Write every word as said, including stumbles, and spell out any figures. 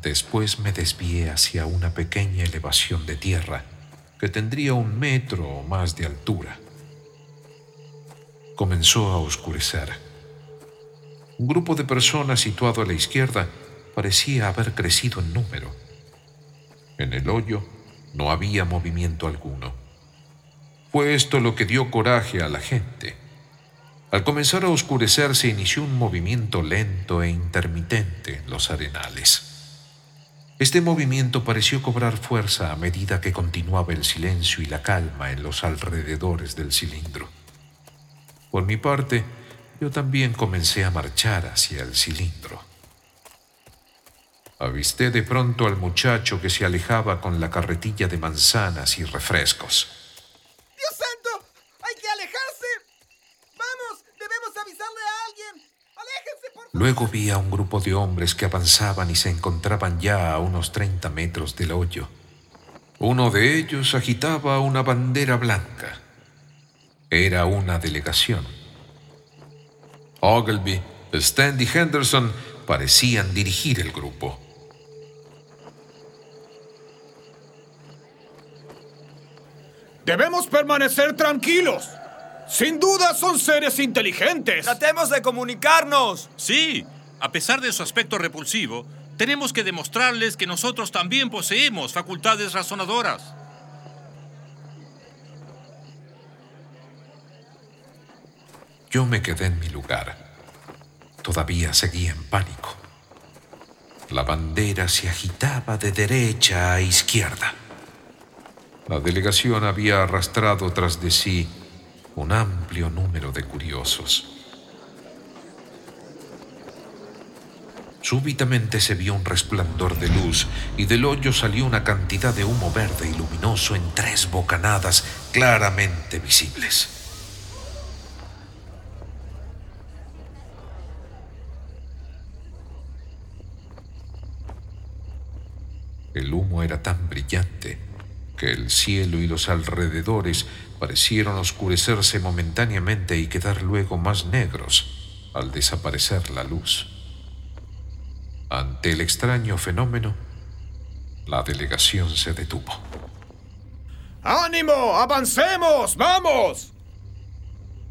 Después me desvié hacia una pequeña elevación de tierra que tendría un metro o más de altura. Comenzó a oscurecer. Un grupo de personas situado a la izquierda parecía haber crecido en número. En el hoyo no había movimiento alguno. Fue esto lo que dio coraje a la gente. Al comenzar a oscurecer se inició un movimiento lento e intermitente en los arenales. Este movimiento pareció cobrar fuerza a medida que continuaba el silencio y la calma en los alrededores del cilindro. Por mi parte, yo también comencé a marchar hacia el cilindro. Avisté de pronto al muchacho que se alejaba con la carretilla de manzanas y refrescos. ¡Dios santo! ¡Hay que alejarse! ¡Vamos! ¡Debemos avisarle a alguien! ¡Aléjense, por favor! Luego vi a un grupo de hombres que avanzaban y se encontraban ya a unos treinta metros del hoyo. Uno de ellos agitaba una bandera blanca. Era una delegación. Ogleby, Stent y Henderson parecían dirigir el grupo. Debemos permanecer tranquilos. Sin duda son seres inteligentes. ¡Tratemos de comunicarnos! Sí, a pesar de su aspecto repulsivo, tenemos que demostrarles que nosotros también poseemos facultades razonadoras. Yo me quedé en mi lugar. Todavía seguía en pánico. La bandera se agitaba de derecha a izquierda. La delegación había arrastrado tras de sí un amplio número de curiosos. Súbitamente se vio un resplandor de luz y del hoyo salió una cantidad de humo verde y luminoso en tres bocanadas claramente visibles. El humo era tan brillante que el cielo y los alrededores parecieron oscurecerse momentáneamente y quedar luego más negros al desaparecer la luz. Ante el extraño fenómeno, la delegación se detuvo. ¡Ánimo! ¡Avancemos! ¡Vamos!